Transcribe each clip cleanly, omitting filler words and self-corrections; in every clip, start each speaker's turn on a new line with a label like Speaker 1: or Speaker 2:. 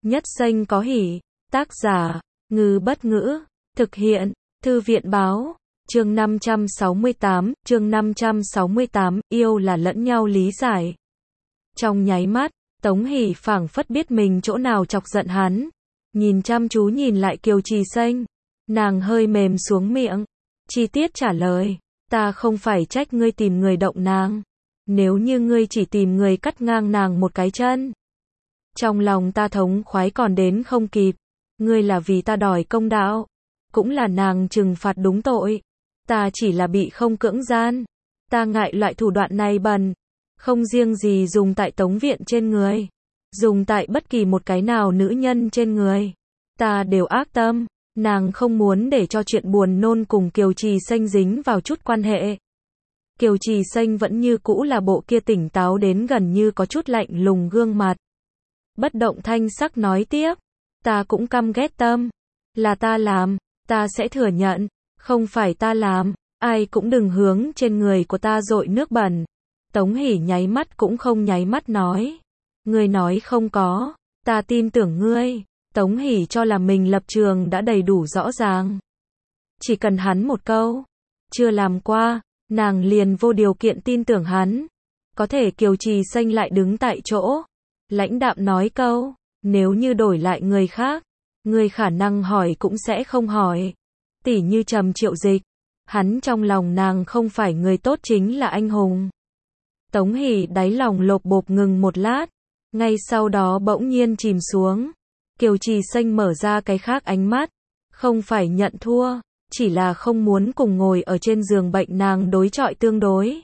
Speaker 1: Nhất xanh có hỉ. Tác giả, Ngư Bất Ngữ. Thực hiện, Thư viện Báo. Chương 568, yêu là lẫn nhau lý giải. Trong nháy mắt, Tống Hỷ phảng phất biết mình chỗ nào chọc giận hắn. Nhìn chăm chú nhìn lại Kiều Trì Xanh. Nàng hơi mềm xuống miệng. Chi tiết trả lời. Ta không phải trách ngươi tìm người động nàng. Nếu như ngươi chỉ tìm người cắt ngang nàng một cái chân. Trong lòng ta thống khoái còn đến không kịp. Ngươi là vì ta đòi công đạo. Cũng là nàng trừng phạt đúng tội. Ta chỉ là bị không cưỡng gian. Ta ngại loại thủ đoạn này bẩn. Không riêng gì dùng tại Tống Viện trên người. Dùng tại bất kỳ một cái nào nữ nhân trên người. Ta đều ác tâm. Nàng không muốn để cho chuyện buồn nôn cùng Kiều Trì Xanh dính vào chút quan hệ. Kiều Trì Xanh vẫn như cũ là bộ kia tỉnh táo đến gần như có chút lạnh lùng gương mặt. Bất động thanh sắc nói tiếp. Ta cũng căm ghét tâm. Là ta làm. Ta sẽ thừa nhận. Không phải ta làm. Ai cũng đừng hướng trên người của ta dội nước bẩn. Tống Hỷ nháy mắt cũng không nháy mắt nói. Ngươi nói không có. Ta tin tưởng ngươi. Tống Hỷ cho là mình lập trường đã đầy đủ rõ ràng. Chỉ cần hắn một câu. Chưa làm qua. Nàng liền vô điều kiện tin tưởng hắn. Có thể Kiều Trì Xanh lại đứng tại chỗ. Lãnh đạm nói câu. Nếu như đổi lại người khác. Ngươi khả năng hỏi cũng sẽ không hỏi. Tỉ như Trầm Triệu Dịch. Hắn trong lòng nàng không phải người tốt chính là anh hùng. Tống Hỷ đáy lòng lộp bộp ngừng một lát. Ngay sau đó bỗng nhiên chìm xuống. Kiều Trì Xanh mở ra cái khác ánh mắt. Không phải nhận thua. Chỉ là không muốn cùng ngồi ở trên giường bệnh nàng đối chọi tương đối.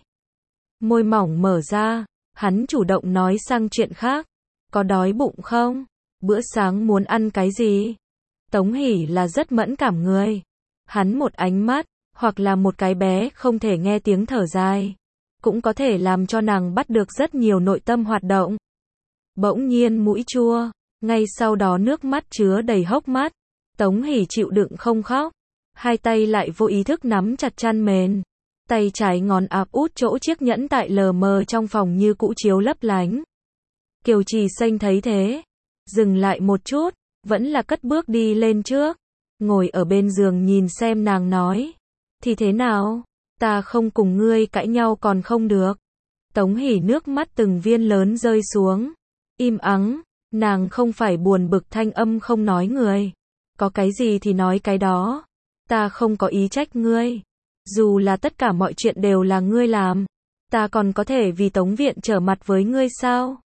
Speaker 1: Môi mỏng mở ra. Hắn chủ động nói sang chuyện khác. Có đói bụng không? Bữa sáng muốn ăn cái gì? Tống Hỷ là rất mẫn cảm người. Hắn một ánh mắt, hoặc là một cái bé không thể nghe tiếng thở dài. Cũng có thể làm cho nàng bắt được rất nhiều nội tâm hoạt động. Bỗng nhiên mũi chua. Ngay sau đó nước mắt chứa đầy hốc mắt. Tống Hỷ chịu đựng không khóc. Hai tay lại vô ý thức nắm chặt chăn mền. Tay trái ngón áp út chỗ chiếc nhẫn tại lờ mờ trong phòng như cũ chiếu lấp lánh. Kiều Trì Xanh thấy thế. Dừng lại một chút. Vẫn là cất bước đi lên trước. Ngồi ở bên giường nhìn xem nàng nói. Thì thế nào? Ta không cùng ngươi cãi nhau còn không được. Tống Hỷ nước mắt từng viên lớn rơi xuống. Im ắng. Nàng không phải buồn bực thanh âm không nói người. Có cái gì thì nói cái đó. Ta không có ý trách ngươi. Dù là tất cả mọi chuyện đều là ngươi làm. Ta còn có thể vì Tống Viện trở mặt với ngươi sao?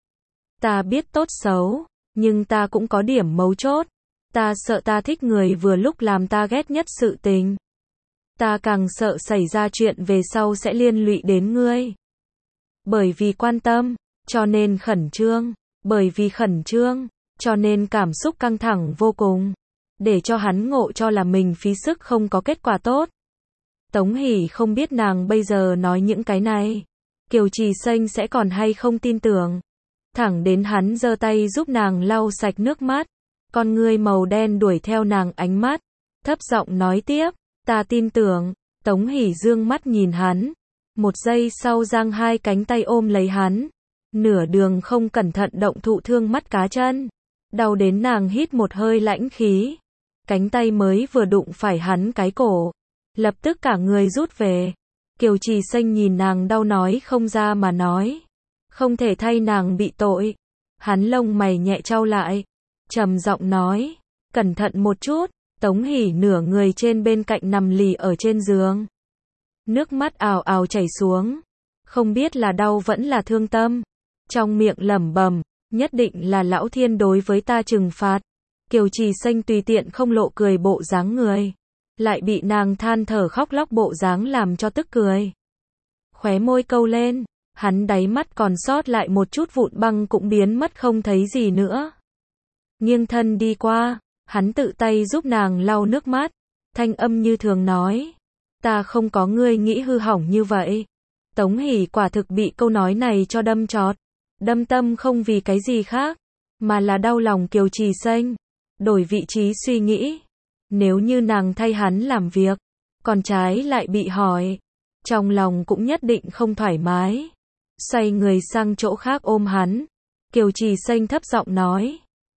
Speaker 1: Ta biết tốt xấu. Nhưng ta cũng có điểm mấu chốt. Ta sợ ta thích người vừa lúc làm ta ghét nhất sự tình. Ta càng sợ xảy ra chuyện về sau sẽ liên lụy đến ngươi. Bởi vì quan tâm, cho nên khẩn trương. Bởi vì khẩn trương, cho nên cảm xúc căng thẳng vô cùng. Để cho hắn ngộ cho là mình phí sức không có kết quả tốt. Tống Hỷ không biết nàng bây giờ nói những cái này. Kiều Trì Xanh sẽ còn hay không tin tưởng. Thẳng đến hắn giơ tay giúp nàng lau sạch nước mắt. Con ngươi màu đen đuổi theo nàng ánh mắt. Thấp giọng nói tiếp. Ta tin tưởng. Tống Hỷ dương mắt nhìn hắn. Một giây sau giang hai cánh tay ôm lấy hắn. Nửa đường không cẩn thận động thụ thương mắt cá chân. Đau đến nàng hít một hơi lãnh khí. Cánh tay mới vừa đụng phải hắn cái cổ. Lập tức cả người rút về. Kiều Trì Xanh nhìn nàng đau nói không ra mà nói. Không thể thay nàng bị tội. Hắn lông mày nhẹ chau lại. Trầm giọng nói. Cẩn thận một chút. Tống Hỷ nửa người trên bên cạnh nằm lì ở trên giường. Nước mắt ào ào chảy xuống. Không biết là đau vẫn là thương tâm. Trong miệng lẩm bẩm. Nhất định là lão thiên đối với ta trừng phạt. Kiều Trì Xanh tùy tiện không lộ cười bộ dáng người. Lại bị nàng than thở khóc lóc bộ dáng làm cho tức cười. Khóe môi câu lên. Hắn đáy mắt còn sót lại một chút vụn băng cũng biến mất không thấy gì nữa. Nghiêng thân đi qua. Hắn tự tay giúp nàng lau nước mắt. Thanh âm như thường nói. Ta không có ngươi nghĩ hư hỏng như vậy. Tống Hỷ quả thực bị câu nói này cho đâm chót. Đâm tâm không vì cái gì khác. Mà là đau lòng Kiều Trì Xanh. Đổi vị trí suy nghĩ. Nếu như nàng thay hắn làm việc. Còn trái lại bị hỏi. Trong lòng cũng nhất định không thoải mái. Xoay người sang chỗ khác ôm hắn. Kiều Trì Xanh thấp giọng nói.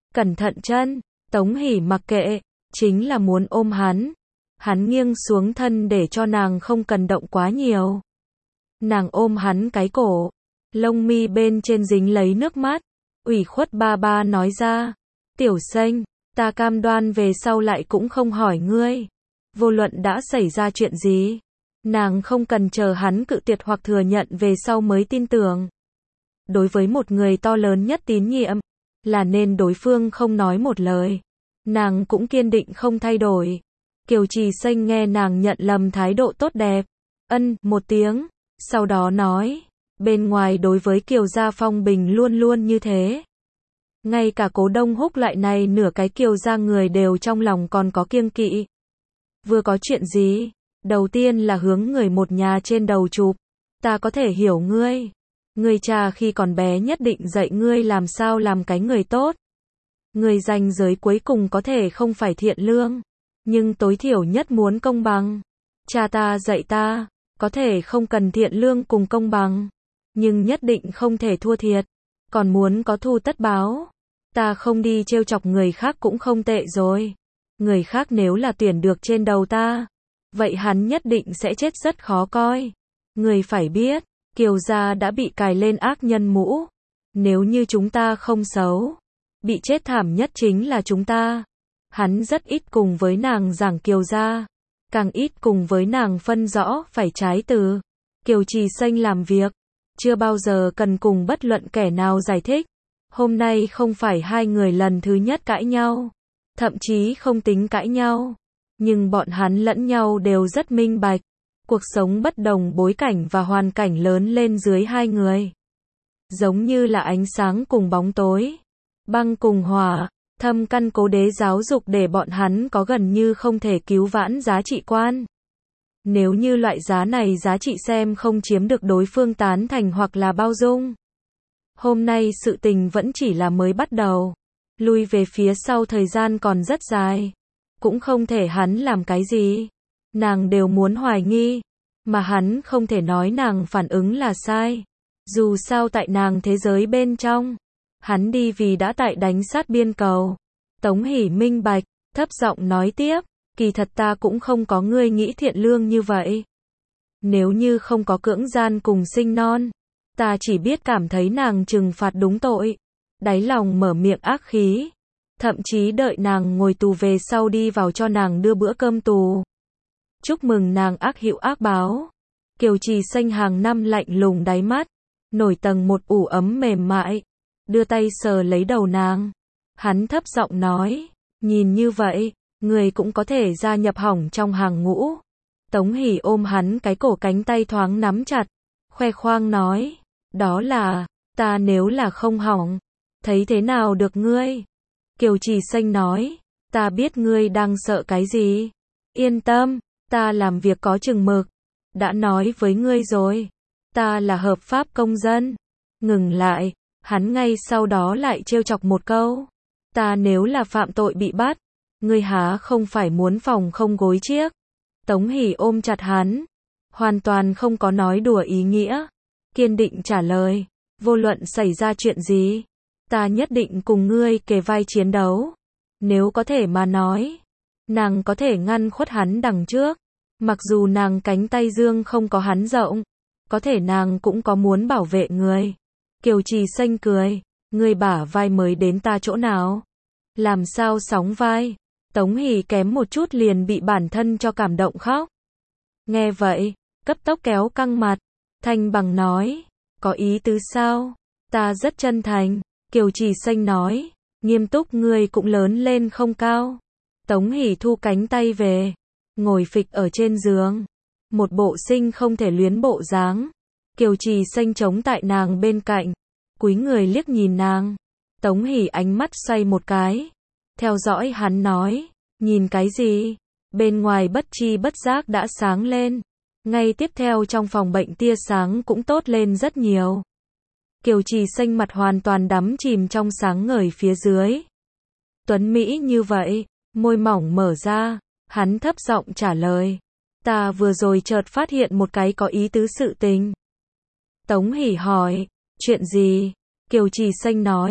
Speaker 1: Cẩn thận chân. Tống Hỷ mặc kệ, chính là muốn ôm hắn. Hắn nghiêng xuống thân để cho nàng không cần động quá nhiều. Nàng ôm hắn cái cổ, lông mi bên trên dính lấy nước mắt, ủy khuất ba ba nói ra, tiểu xanh, ta cam đoan về sau lại cũng không hỏi ngươi. Vô luận đã xảy ra chuyện gì, nàng không cần chờ hắn cự tuyệt hoặc thừa nhận về sau mới tin tưởng. Đối với một người to lớn nhất tín nhiệm, là nên đối phương không nói một lời. Nàng cũng kiên định không thay đổi. Kiều Trì Xanh nghe nàng nhận lầm thái độ tốt đẹp. Ân, một tiếng. Sau đó nói, bên ngoài đối với Kiều gia phong bình luôn luôn như thế. Ngay cả Cố Đông Húc loại này nửa cái Kiều gia người đều trong lòng còn có kiêng kỵ. Vừa có chuyện gì, đầu tiên là hướng người một nhà trên đầu chụp. Ta có thể hiểu ngươi. Người cha khi còn bé nhất định dạy ngươi làm sao làm cái người tốt. Người ranh giới cuối cùng có thể không phải thiện lương, nhưng tối thiểu nhất muốn công bằng. Cha ta dạy ta, có thể không cần thiện lương cùng công bằng, nhưng nhất định không thể thua thiệt, còn muốn có thù tất báo. Ta không đi trêu chọc người khác cũng không tệ rồi. Người khác nếu là tuyển được trên đầu ta, vậy hắn nhất định sẽ chết rất khó coi. Người phải biết, Kiều gia đã bị cài lên ác nhân mũ. Nếu như chúng ta không xấu, bị chết thảm nhất chính là chúng ta. Hắn rất ít cùng với nàng giảng Kiều gia, càng ít cùng với nàng phân rõ phải trái từ. Kiều Trì Xanh làm việc, chưa bao giờ cần cùng bất luận kẻ nào giải thích. Hôm nay không phải hai người lần thứ nhất cãi nhau, thậm chí không tính cãi nhau, nhưng bọn hắn lẫn nhau đều rất minh bạch. Cuộc sống bất đồng bối cảnh và hoàn cảnh lớn lên dưới hai người. Giống như là ánh sáng cùng bóng tối, băng cùng hỏa, thâm căn cố đế giáo dục để bọn hắn có gần như không thể cứu vãn giá trị quan. Nếu như loại giá này giá trị xem không chiếm được đối phương tán thành hoặc là bao dung. Hôm nay sự tình vẫn chỉ là mới bắt đầu. Lui về phía sau thời gian còn rất dài. Cũng không thể hắn làm cái gì. Nàng đều muốn hoài nghi. Mà hắn không thể nói nàng phản ứng là sai. Dù sao tại nàng thế giới bên trong. Hắn đi vì đã tại đánh sát biên cầu. Tống Hỷ minh bạch, thấp giọng nói tiếp. Kỳ thật ta cũng không có ngươi nghĩ thiện lương như vậy. Nếu như không có cưỡng gian cùng sinh non, ta chỉ biết cảm thấy nàng trừng phạt đúng tội. Đáy lòng mở miệng ác khí. Thậm chí đợi nàng ngồi tù về sau đi vào cho nàng đưa bữa cơm tù. Chúc mừng nàng ác hữu ác báo. Kiều Trì Xanh hàng năm lạnh lùng đáy mắt, nổi tầng một ủ ấm mềm mại, đưa tay sờ lấy đầu nàng. Hắn thấp giọng nói, nhìn như vậy, người cũng có thể gia nhập hỏng trong hàng ngũ. Tống Hỷ ôm hắn cái cổ cánh tay thoáng nắm chặt, khoe khoang nói, đó là, ta nếu là không hỏng, thấy thế nào được ngươi? Kiều Trì Xanh nói, ta biết ngươi đang sợ cái gì. Yên tâm, ta làm việc có chừng mực. Đã nói với ngươi rồi, ta là hợp pháp công dân. Ngừng lại, hắn ngay sau đó lại trêu chọc một câu. Ta nếu là phạm tội bị bắt, ngươi há không phải muốn phòng không gối chiếc. Tống Hỷ ôm chặt hắn, hoàn toàn không có nói đùa ý nghĩa. Kiên định trả lời, vô luận xảy ra chuyện gì, ta nhất định cùng ngươi kề vai chiến đấu. Nếu có thể mà nói, nàng có thể ngăn khuất hắn đằng trước. Mặc dù nàng cánh tay dương không có hắn rộng, có thể nàng cũng có muốn bảo vệ người. Kiều Trì Xanh cười, ngươi bả vai mới đến ta chỗ nào? Làm sao sóng vai? Tống Hỷ kém một chút liền bị bản thân cho cảm động khóc. Nghe vậy, cấp tốc kéo căng mặt, thanh bằng nói, có ý tứ sao? Ta rất chân thành. Kiều Trì Xanh nói, nghiêm túc ngươi cũng lớn lên không cao. Tống Hỷ thu cánh tay về, ngồi phịch ở trên giường, một bộ sinh không thể luyến bộ dáng. Kiều Trì Xanh chống tại nàng bên cạnh, cúi người liếc nhìn nàng. Tống Hỷ ánh mắt xoay một cái, theo dõi hắn nói, nhìn cái gì? Bên ngoài bất chi bất giác đã sáng lên. Ngay tiếp theo trong phòng bệnh tia sáng cũng tốt lên rất nhiều. Kiều Trì Xanh mặt hoàn toàn đắm chìm trong sáng ngời phía dưới. Tuấn Mỹ như vậy, môi mỏng mở ra, hắn thấp giọng trả lời. Ta vừa rồi chợt phát hiện một cái có ý tứ sự tình. Tống Hỷ hỏi, chuyện gì? Kiều Trì Xanh nói,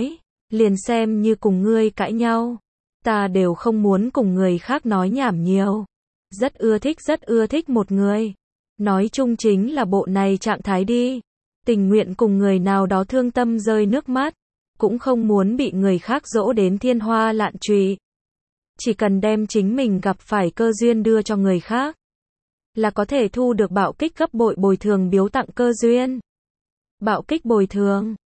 Speaker 1: liền xem như cùng ngươi cãi nhau. Ta đều không muốn cùng người khác nói nhảm nhiều. Rất ưa thích một người. Nói chung chính là bộ này trạng thái đi. Tình nguyện cùng người nào đó thương tâm rơi nước mắt. Cũng không muốn bị người khác dỗ đến thiên hoa lạn trụy. Chỉ cần đem chính mình gặp phải cơ duyên đưa cho người khác, là có thể thu được bạo kích gấp bội bồi thường biếu tặng cơ duyên. Bạo kích bồi thường.